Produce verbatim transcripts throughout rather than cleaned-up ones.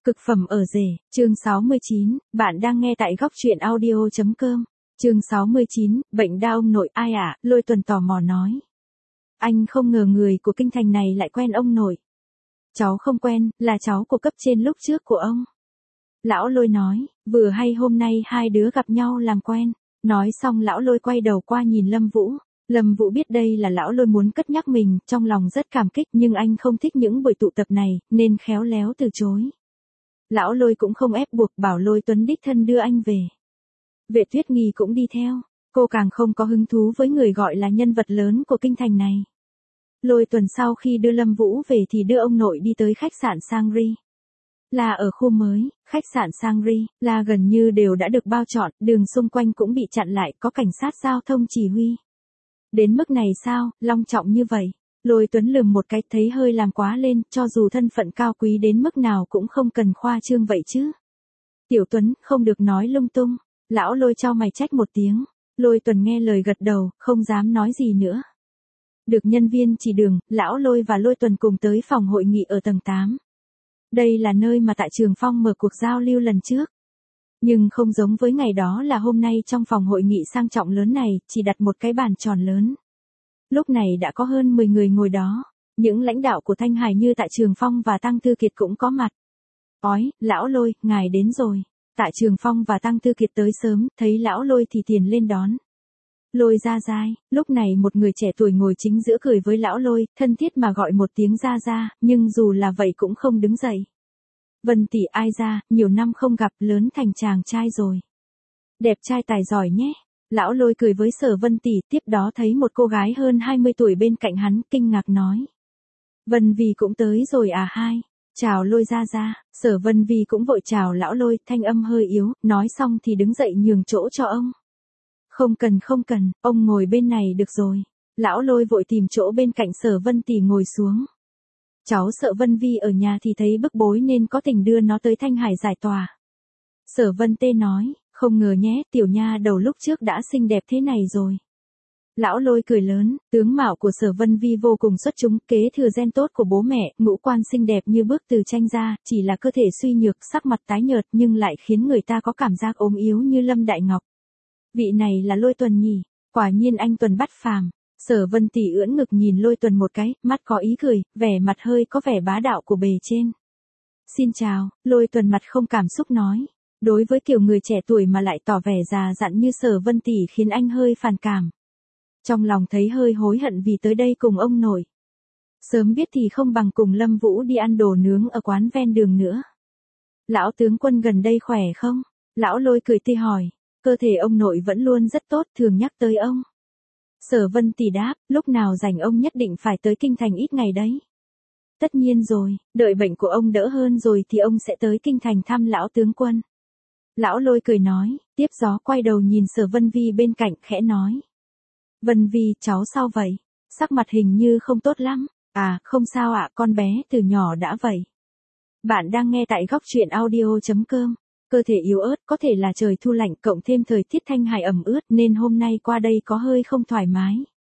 Cực phẩm ở rể, chương sáu mươi chín, bạn đang nghe tại góc truyện audio.com. Chương sáu mươi chín, bệnh đau ông nội ai ạ, à? Lôi Tuần tò mò nói. Anh không ngờ người của kinh thành này lại quen ông nội. Cháu không quen, là cháu của cấp trên lúc trước của ông. Lão Lôi nói, vừa hay hôm nay hai đứa gặp nhau làm quen. Nói xong lão Lôi quay đầu qua nhìn Lâm Vũ. Lâm Vũ biết đây là lão Lôi muốn cất nhắc mình, trong lòng rất cảm kích nhưng anh không thích những buổi tụ tập này, nên khéo léo từ chối. Lão Lôi cũng không ép buộc, bảo Lôi Tuấn đích thân đưa anh về. Vệ Tuyết Nghi cũng đi theo, cô càng không có hứng thú với người gọi là nhân vật lớn của kinh thành này. Lôi Tuần sau khi đưa Lâm Vũ về thì đưa ông nội đi tới khách sạn Sangri. Là ở khu mới, khách sạn Sangri, là gần như đều đã được bao trọn, đường xung quanh cũng bị chặn lại, có cảnh sát giao thông chỉ huy. Đến mức này sao, long trọng như vậy. Lôi Tuấn lườm một cái thấy hơi làm quá lên, cho dù thân phận cao quý đến mức nào cũng không cần khoa trương vậy chứ. Tiểu Tuấn, không được nói lung tung. Lão Lôi chau mày trách một tiếng. Lôi Tuần nghe lời gật đầu, không dám nói gì nữa. Được nhân viên chỉ đường, Lão Lôi và Lôi Tuần cùng tới phòng hội nghị ở tầng tám. Đây là nơi mà Tạ Trường Phong mở cuộc giao lưu lần trước. Nhưng không giống với ngày đó là hôm nay trong phòng hội nghị sang trọng lớn này, chỉ đặt một cái bàn tròn lớn. Lúc này đã có hơn mười người ngồi đó, những lãnh đạo của Thanh Hải như Tạ Trường Phong và Tăng Tư Kiệt cũng có mặt. Ói, Lão Lôi, ngài đến rồi. Tạ Trường Phong và Tăng Tư Kiệt tới sớm, thấy Lão Lôi thì tiền lên đón. Lôi ra dai, lúc này một người trẻ tuổi ngồi chính giữa cười với Lão Lôi, thân thiết mà gọi một tiếng ra ra, nhưng dù là vậy cũng không đứng dậy. Vân tỷ ai ra, nhiều năm không gặp, lớn thành chàng trai rồi. Đẹp trai tài giỏi nhé. Lão Lôi cười với Sở Vân tỷ, tiếp đó thấy một cô gái hơn hai mươi tuổi bên cạnh hắn, kinh ngạc nói. Vân Vi cũng tới rồi à hai. Chào Lôi ra ra, Sở Vân Vi cũng vội chào Lão Lôi, thanh âm hơi yếu, nói xong thì đứng dậy nhường chỗ cho ông. Không cần không cần, ông ngồi bên này được rồi. Lão Lôi vội tìm chỗ bên cạnh Sở Vân tỷ ngồi xuống. Cháu sợ Vân Vi ở nhà thì thấy bức bối nên có tình đưa nó tới Thanh Hải giải tỏa. Sở Vân Tê nói, không ngờ nhé, tiểu nha đầu lúc trước đã xinh đẹp thế này rồi. Lão Lôi cười lớn, tướng mạo của Sở Vân Vi vô cùng xuất chúng, kế thừa gen tốt của bố mẹ, ngũ quan xinh đẹp như bước từ tranh ra, chỉ là cơ thể suy nhược, sắc mặt tái nhợt nhưng lại khiến người ta có cảm giác ốm yếu như Lâm Đại Ngọc. Vị này là Lôi Tuần nhỉ, quả nhiên anh Tuần bắt phàm. Sở Vân tỷ ưỡn ngực nhìn Lôi Tuần một cái, mắt có ý cười, vẻ mặt hơi có vẻ bá đạo của bề trên. Xin chào, Lôi Tuần mặt không cảm xúc nói. Đối với kiểu người trẻ tuổi mà lại tỏ vẻ già dặn như Sở Vân tỷ khiến anh hơi phản cảm. Trong lòng thấy hơi hối hận vì tới đây cùng ông nội. Sớm biết thì không bằng cùng Lâm Vũ đi ăn đồ nướng ở quán ven đường nữa. Lão tướng quân gần đây khỏe không? Lão Lôi cười tươi hỏi. Cơ thể ông nội vẫn luôn rất tốt, thường nhắc tới ông. Sở Vân tỷ đáp, lúc nào rảnh ông nhất định phải tới kinh thành ít ngày đấy. Tất nhiên rồi, đợi bệnh của ông đỡ hơn rồi thì ông sẽ tới kinh thành thăm lão tướng quân. Lão Lôi cười nói, tiếp gió quay đầu nhìn Sở Vân Vi bên cạnh khẽ nói. Vân Vi, cháu sao vậy? Sắc mặt hình như không tốt lắm. À, không sao ạ, con bé từ nhỏ đã vậy. Bạn đang nghe tại góc truyện audio.com. Cơ thể yếu ớt, có thể là trời thu lạnh cộng thêm thời tiết Thanh Hải ẩm ướt nên hôm nay qua đây có hơi không thoải mái.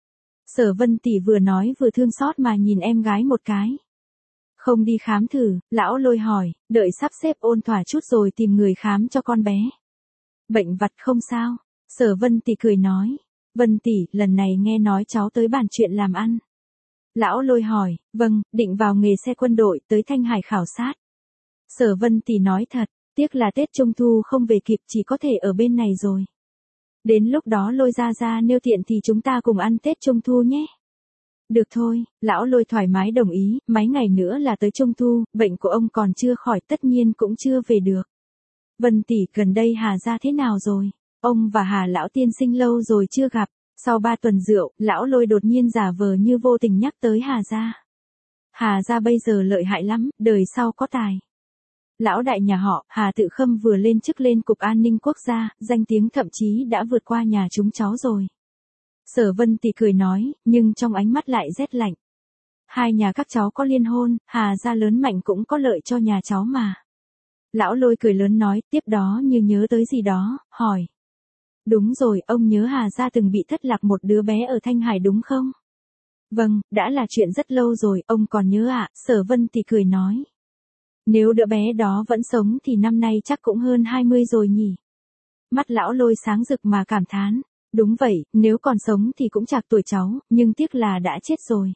Sở Vân tỷ vừa nói vừa thương xót mà nhìn em gái một cái. Không đi khám thử, Lão Lôi hỏi, đợi sắp xếp ôn thỏa chút rồi tìm người khám cho con bé. Bệnh vặt không sao, Sở Vân tỷ cười nói. Vân tỷ, lần này nghe nói cháu tới bàn chuyện làm ăn. Lão Lôi hỏi, vâng, định vào nghề xe quân đội tới Thanh Hải khảo sát. Sở Vân tỷ nói thật. Tiếc là Tết Trung Thu không về kịp, chỉ có thể ở bên này rồi. Đến lúc đó Lôi ra ra nêu tiện thì chúng ta cùng ăn Tết Trung Thu nhé. Được thôi, Lão Lôi thoải mái đồng ý, mấy ngày nữa là tới Trung Thu, bệnh của ông còn chưa khỏi tất nhiên cũng chưa về được. Vân tỷ, gần đây Hà gia thế nào rồi? Ông và Hà lão tiên sinh lâu rồi chưa gặp. Sau ba tuần rượu, Lão Lôi đột nhiên giả vờ như vô tình nhắc tới Hà gia. Hà gia bây giờ lợi hại lắm, đời sau có tài. Lão đại nhà họ, Hà Tự Khâm vừa lên chức lên Cục An ninh Quốc gia, danh tiếng thậm chí đã vượt qua nhà chúng cháu rồi. Sở Vân tỷ cười nói, nhưng trong ánh mắt lại rét lạnh. Hai nhà các cháu có liên hôn, Hà gia lớn mạnh cũng có lợi cho nhà cháu mà. Lão Lôi cười lớn nói, tiếp đó như nhớ tới gì đó, hỏi. Đúng rồi, ông nhớ Hà gia từng bị thất lạc một đứa bé ở Thanh Hải đúng không? Vâng, đã là chuyện rất lâu rồi, ông còn nhớ ạ, à? Sở Vân tỷ cười nói. Nếu đứa bé đó vẫn sống thì năm nay chắc cũng hơn hai mươi rồi nhỉ. Mắt lão Lôi sáng rực mà cảm thán. Đúng vậy, nếu còn sống thì cũng chạc tuổi cháu, nhưng tiếc là đã chết rồi.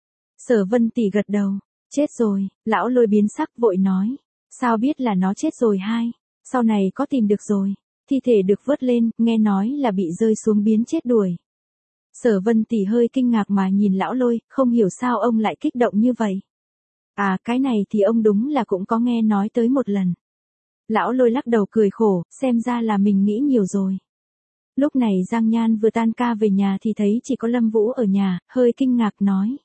Sở Vân Tỷ gật đầu. Chết rồi, lão Lôi biến sắc vội nói. Sao biết là nó chết rồi hai? Sau này có tìm được rồi. Thi thể được vớt lên, nghe nói là bị rơi xuống biến chết đuổi. Sở Vân Tỷ hơi kinh ngạc mà nhìn lão Lôi, không hiểu sao ông lại kích động như vậy. À, cái này thì ông đúng là cũng có nghe nói tới một lần. Lão Lôi lắc đầu cười khổ, xem ra là mình nghĩ nhiều rồi. Lúc này Giang Nhan vừa tan ca về nhà thì thấy chỉ có Lâm Vũ ở nhà, hơi kinh ngạc nói.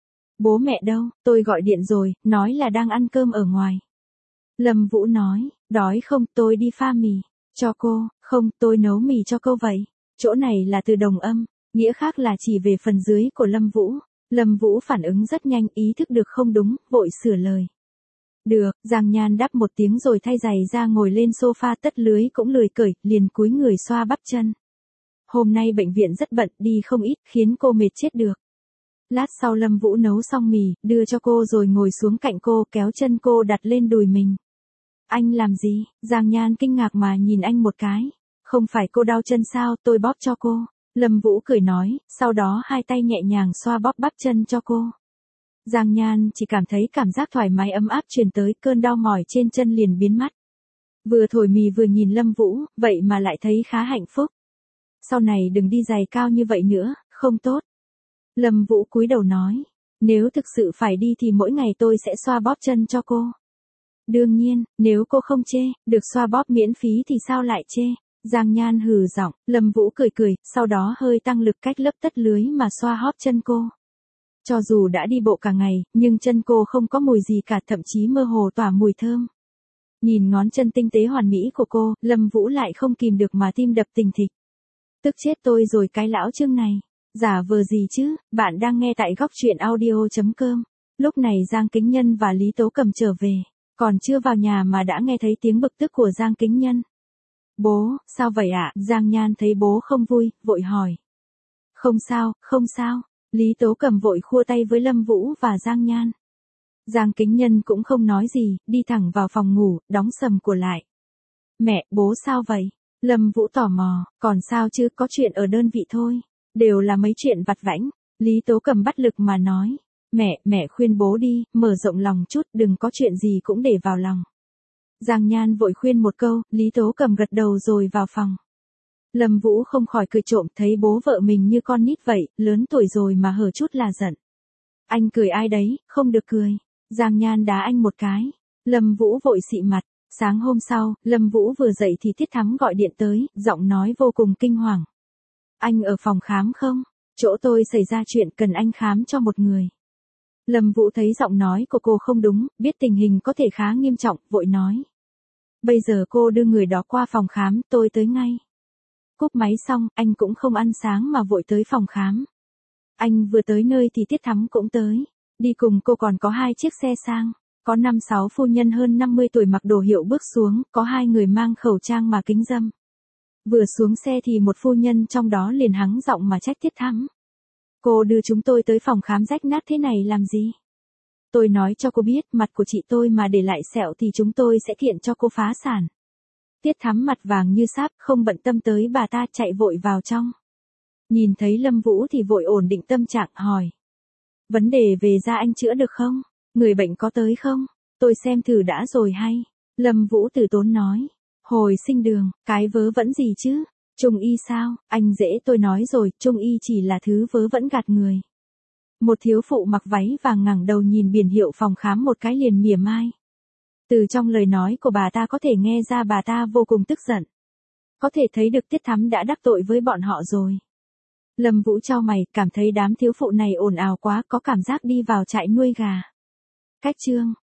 Bố mẹ đâu, tôi gọi điện rồi, nói là đang ăn cơm ở ngoài. Lâm Vũ nói, đói không, tôi đi pha mì, cho cô, không, tôi nấu mì cho cô vậy. Chỗ này là từ đồng âm, nghĩa khác là chỉ về phần dưới của Lâm Vũ. Lâm Vũ phản ứng rất nhanh, ý thức được không đúng, vội sửa lời. Được, Giang Nhan đáp một tiếng rồi thay giày ra ngồi lên sofa, tất lưới cũng lười cởi, liền cúi người xoa bắp chân. Hôm nay bệnh viện rất bận, đi không ít, khiến cô mệt chết được. Lát sau Lâm Vũ nấu xong mì, đưa cho cô rồi ngồi xuống cạnh cô, kéo chân cô đặt lên đùi mình. Anh làm gì? Giang Nhan kinh ngạc mà nhìn anh một cái. Không phải cô đau chân sao, tôi bóp cho cô. Lâm Vũ cười nói, sau đó hai tay nhẹ nhàng xoa bóp bắp chân cho cô. Giang Nhan chỉ cảm thấy cảm giác thoải mái ấm áp truyền tới, cơn đau mỏi trên chân liền biến mất. Vừa thổi mì vừa nhìn Lâm Vũ, vậy mà lại thấy khá hạnh phúc. Sau này đừng đi giày cao như vậy nữa, không tốt. Lâm Vũ cúi đầu nói, nếu thực sự phải đi thì mỗi ngày tôi sẽ xoa bóp chân cho cô. Đương nhiên, nếu cô không chê, được xoa bóp miễn phí thì sao lại chê. Giang Nhan hừ giọng, Lâm Vũ cười cười, sau đó hơi tăng lực cách lớp tất lưới mà xoa hóp chân cô. Cho dù đã đi bộ cả ngày, nhưng chân cô không có mùi gì cả, thậm chí mơ hồ tỏa mùi thơm. Nhìn ngón chân tinh tế hoàn mỹ của cô, Lâm Vũ lại không kìm được mà tim đập thình thịch. Tức chết tôi rồi cái lão Trương này. Giả vờ gì chứ, bạn đang nghe tại góc truyện audio chấm com. Lúc này Giang Kính Nhân và Lý Tố Cầm trở về, còn chưa vào nhà mà đã nghe thấy tiếng bực tức của Giang Kính Nhân. Bố, sao vậy ạ? Giang Nhan thấy bố không vui, vội hỏi. Không sao, không sao. Lý Tố Cầm vội khua tay với Lâm Vũ và Giang Nhan. Giang Kính Nhân cũng không nói gì, đi thẳng vào phòng ngủ, đóng sầm cửa lại. Mẹ, bố sao vậy? Lâm Vũ tò mò, còn sao chứ, có chuyện ở đơn vị thôi. Đều là mấy chuyện vặt vãnh. Lý Tố Cầm bắt lực mà nói. Mẹ, mẹ khuyên bố đi, mở rộng lòng chút, đừng có chuyện gì cũng để vào lòng. Giang Nhan vội khuyên một câu, Lý Tố Cầm gật đầu rồi vào phòng. Lâm Vũ không khỏi cười trộm, thấy bố vợ mình như con nít vậy, lớn tuổi rồi mà hở chút là giận. Anh cười ai đấy, không được cười. Giang Nhan đá anh một cái. Lâm Vũ vội xị mặt. Sáng hôm sau, Lâm Vũ vừa dậy thì Tiết Thắm gọi điện tới, giọng nói vô cùng kinh hoàng. Anh ở phòng khám không? Chỗ tôi xảy ra chuyện cần anh khám cho một người. Lâm Vũ thấy giọng nói của cô không đúng, biết tình hình có thể khá nghiêm trọng, vội nói. Bây giờ cô đưa người đó qua phòng khám, tôi tới ngay. Cúp máy xong, anh cũng không ăn sáng mà vội tới phòng khám. Anh vừa tới nơi thì Tiết Thắm cũng tới. Đi cùng cô còn có hai chiếc xe sang. Có năm sáu phu nhân hơn năm mươi tuổi mặc đồ hiệu bước xuống, có hai người mang khẩu trang mà kính râm. Vừa xuống xe thì một phu nhân trong đó liền hắng giọng mà trách Tiết Thắm. Cô đưa chúng tôi tới phòng khám rách nát thế này làm gì? Tôi nói cho cô biết, mặt của chị tôi mà để lại sẹo thì chúng tôi sẽ kiện cho cô phá sản. Tiết Thắm mặt vàng như sáp, không bận tâm tới bà ta, chạy vội vào trong. Nhìn thấy Lâm Vũ thì vội ổn định tâm trạng, hỏi. Vấn đề về da anh chữa được không? Người bệnh có tới không? Tôi xem thử đã rồi hay. Lâm Vũ từ tốn nói. Hồi sinh đường, cái vớ vẩn gì chứ? Trung y sao? Anh dễ, tôi nói rồi, trung y chỉ là thứ vớ vẩn gạt người. Một thiếu phụ mặc váy vàng ngẩng đầu nhìn biển hiệu phòng khám một cái liền mỉa mai. Từ trong lời nói của bà ta có thể nghe ra bà ta vô cùng tức giận. Có thể thấy được Tiết Thắm đã đắc tội với bọn họ rồi. Lâm Vũ chau mày, cảm thấy đám thiếu phụ này ồn ào quá, có cảm giác đi vào trại nuôi gà. Cách chương